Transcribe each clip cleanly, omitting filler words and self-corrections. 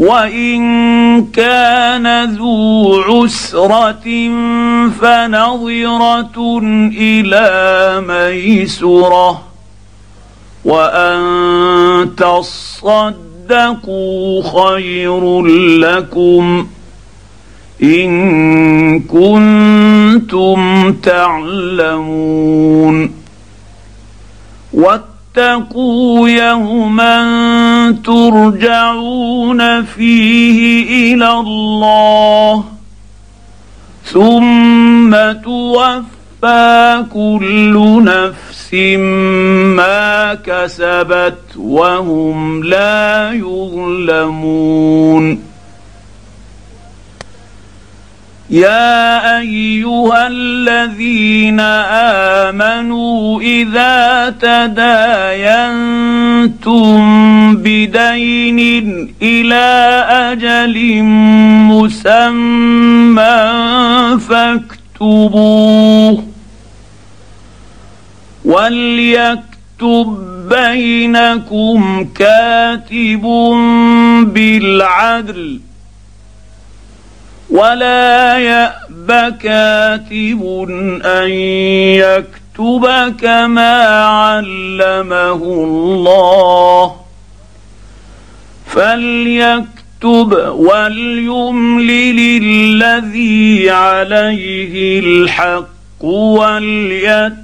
وإن كان ذو عسرة فنظرة إلى ميسرة وأن تصدقوا خير لكم إن كنتم تعلمون واتقوا يوما ترجعون فيه إلى الله ثم توفى كل نفس ما كسبت وهم لا يظلمون يا أيها الذين آمنوا إذا تداينتم بدين إلى أجل مسمى فاكتبوه وليكتب بينكم كاتب بالعدل ولا يأب كاتب أن يكتب كما علمه الله فليكتب وليملل الذي عليه الحق وليتق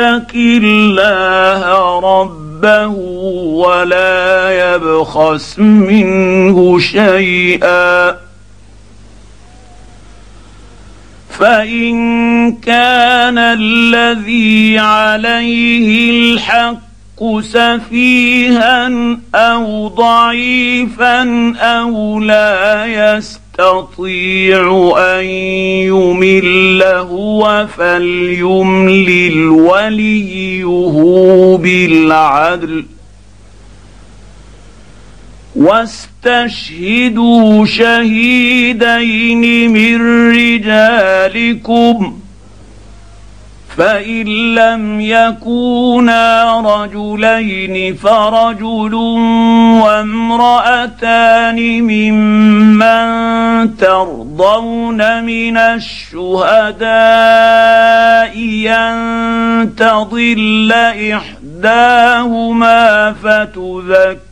الله ربه ولا يبخس منه شيئا فإن كان الذي عليه الحق سفيها أو ضعيفا أو لا يستطيع أن يمل هو فليملل وليه بالعدل واستشهدوا شهيدين من رجالكم فإن لم يكونا رجلين فرجل وامرأتان ممن ترضون من الشهداء أن تضل إحداهما فتذكر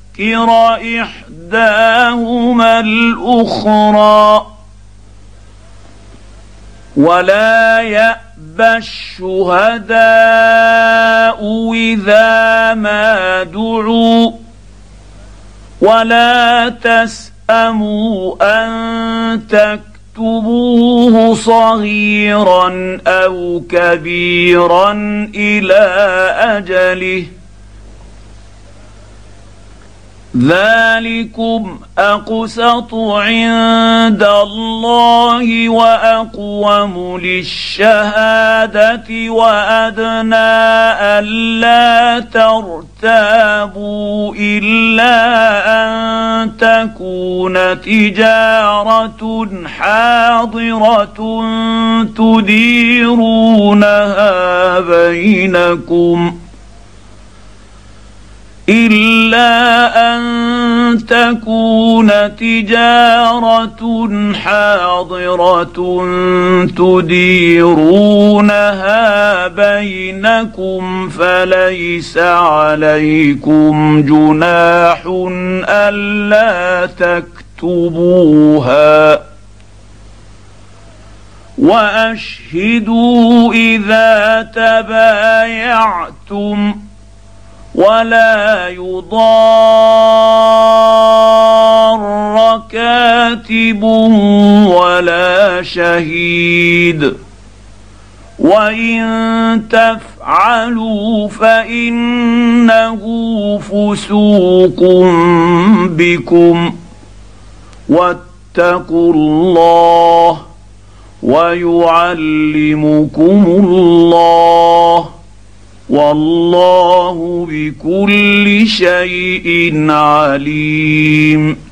إحداهما الأخرى ولا يأبى الشهداء إذا ما دعوا ولا تسأموا أن تكتبوه صغيرا أو كبيرا إلى أجله ذلكم أقسط عند الله وأقوم للشهادة وأدنى ألا ترتابوا إلا أن تكون تجارة حاضرة تديرونها بينكم إلا أن تكون تجارة حاضرة تديرونها بينكم فليس عليكم جناح ألا تكتبوها وأشهدوا إذا تبايعتم ولا يضار كاتب ولا شهيد وإن تفعلوا فإنه فسوق بكم واتقوا الله ويعلمكم الله والله بكل شيء عليم.